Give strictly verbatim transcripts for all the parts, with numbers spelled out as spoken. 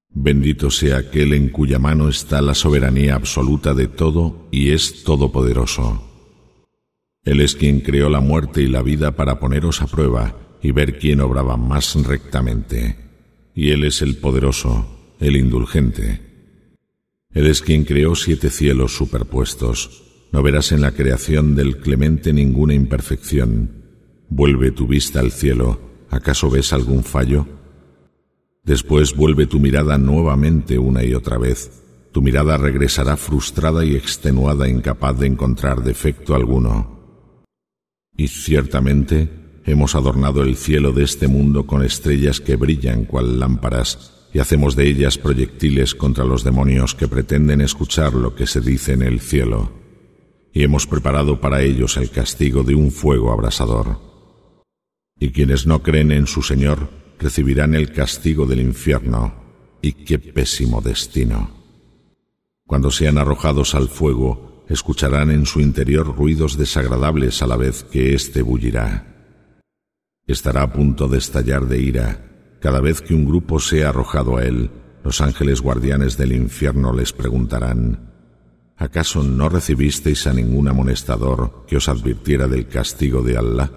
Bendito sea aquel en cuya mano está la soberanía absoluta de todo y es todopoderoso. Él es quien creó la muerte y la vida para poneros a prueba y ver quién obraba más rectamente. Y Él es el poderoso, el indulgente. Él es quien creó siete cielos superpuestos. No verás en la creación del Clemente ninguna imperfección. Vuelve tu vista al cielo. ¿Acaso ves algún fallo? Después vuelve tu mirada nuevamente una y otra vez. Tu mirada regresará frustrada y extenuada, incapaz de encontrar defecto alguno. Y ciertamente hemos adornado el cielo de este mundo con estrellas que brillan cual lámparas, y hacemos de ellas proyectiles contra los demonios que pretenden escuchar lo que se dice en el cielo. Y hemos preparado para ellos el castigo de un fuego abrasador. Y quienes no creen en su Señor recibirán el castigo del infierno, y qué pésimo destino. Cuando sean arrojados al fuego, escucharán en su interior ruidos desagradables a la vez que éste bullirá. Estará a punto de estallar de ira. Cada vez que un grupo sea arrojado a él, los ángeles guardianes del infierno les preguntarán: ¿acaso no recibisteis a ningún amonestador que os advirtiera del castigo de Allah?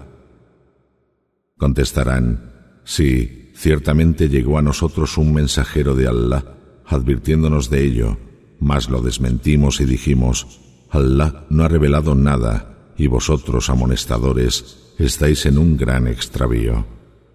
Contestarán: sí, ciertamente llegó a nosotros un mensajero de Allah, advirtiéndonos de ello, mas lo desmentimos y dijimos: Allah no ha revelado nada, y vosotros, amonestadores, estáis en un gran extravío.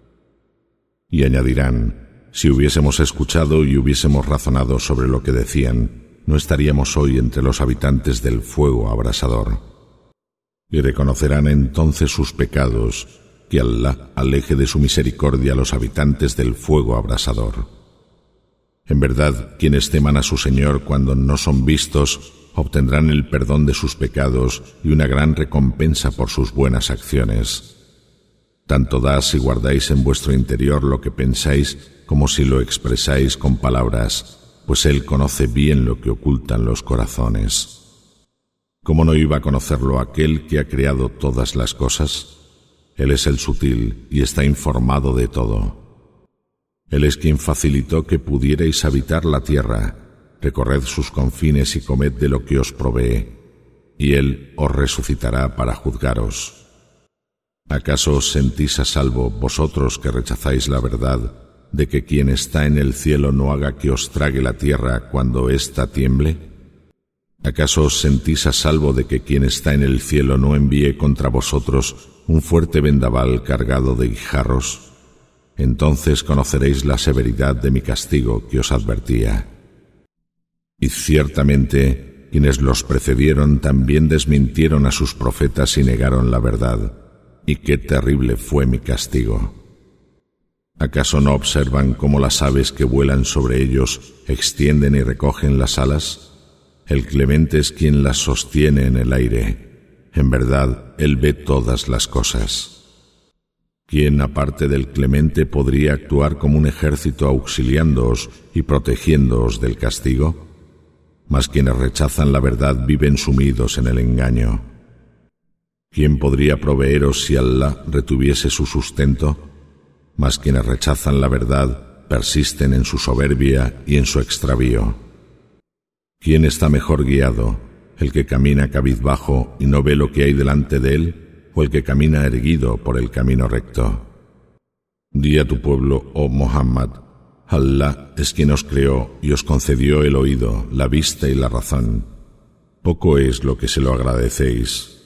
Y añadirán: si hubiésemos escuchado y hubiésemos razonado sobre lo que decían, no estaríamos hoy entre los habitantes del fuego abrasador. Y reconocerán entonces sus pecados, que Allah aleje de su misericordia a los habitantes del fuego abrasador. En verdad, quienes teman a su Señor cuando no son vistos, obtendrán el perdón de sus pecados y una gran recompensa por sus buenas acciones. Tanto da si guardáis en vuestro interior lo que pensáis como si lo expresáis con palabras, pues Él conoce bien lo que ocultan los corazones. ¿Cómo no iba a conocerlo aquel que ha creado todas las cosas? Él es el sutil y está informado de todo. Él es quien facilitó que pudierais habitar la tierra. Recorred sus confines y comed de lo que os provee, y Él os resucitará para juzgaros. ¿Acaso os sentís a salvo, vosotros que rechazáis la verdad, de que quien está en el cielo no haga que os trague la tierra cuando ésta tiemble? ¿Acaso os sentís a salvo de que quien está en el cielo no envíe contra vosotros un fuerte vendaval cargado de guijarros? Entonces conoceréis la severidad de mi castigo que os advertía. Y ciertamente, quienes los precedieron también desmintieron a sus profetas y negaron la verdad, y qué terrible fue mi castigo. ¿Acaso no observan cómo las aves que vuelan sobre ellos extienden y recogen las alas? El Clemente es quien las sostiene en el aire. En verdad, Él ve todas las cosas. ¿Quién, aparte del Clemente, podría actuar como un ejército auxiliándoos y protegiéndoos del castigo? Mas quienes rechazan la verdad viven sumidos en el engaño. ¿Quién podría proveeros si Allah retuviese su sustento? Mas quienes rechazan la verdad persisten en su soberbia y en su extravío. ¿Quién está mejor guiado, el que camina cabizbajo y no ve lo que hay delante de él, o el que camina erguido por el camino recto? Di a tu pueblo, oh Muhammad, Allah es quien os creó y os concedió el oído, la vista y la razón. Poco es lo que se lo agradecéis.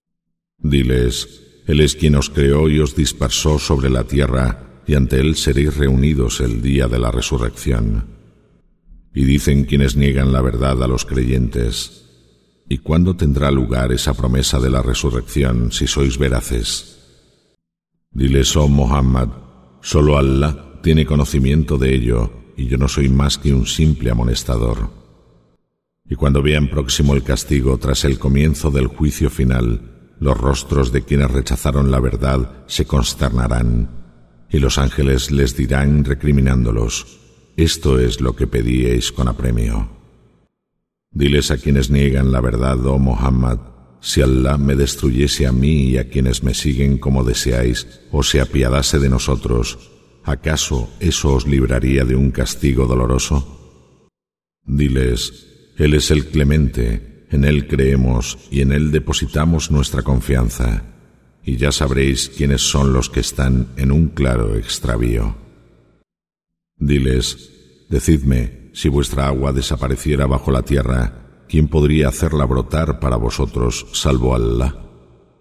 Diles: Él es quien os creó y os dispersó sobre la tierra, y ante Él seréis reunidos el día de la resurrección. Y dicen quienes niegan la verdad a los creyentes: ¿y cuándo tendrá lugar esa promesa de la resurrección si sois veraces? Diles, oh Muhammad, solo Allah tiene conocimiento de ello, y yo no soy más que un simple amonestador. Y cuando vean próximo el castigo tras el comienzo del juicio final, los rostros de quienes rechazaron la verdad se consternarán, y los ángeles les dirán recriminándolos: esto es lo que pedíais con apremio. Diles a quienes niegan la verdad, oh Muhammad, si Allah me destruyese a mí y a quienes me siguen como deseáis, o se apiadase de nosotros, ¿acaso eso os libraría de un castigo doloroso? Diles, Él es el Clemente, en Él creemos y en Él depositamos nuestra confianza, y ya sabréis quiénes son los que están en un claro extravío. Diles, decidme, si vuestra agua desapareciera bajo la tierra, ¿quién podría hacerla brotar para vosotros salvo Allah?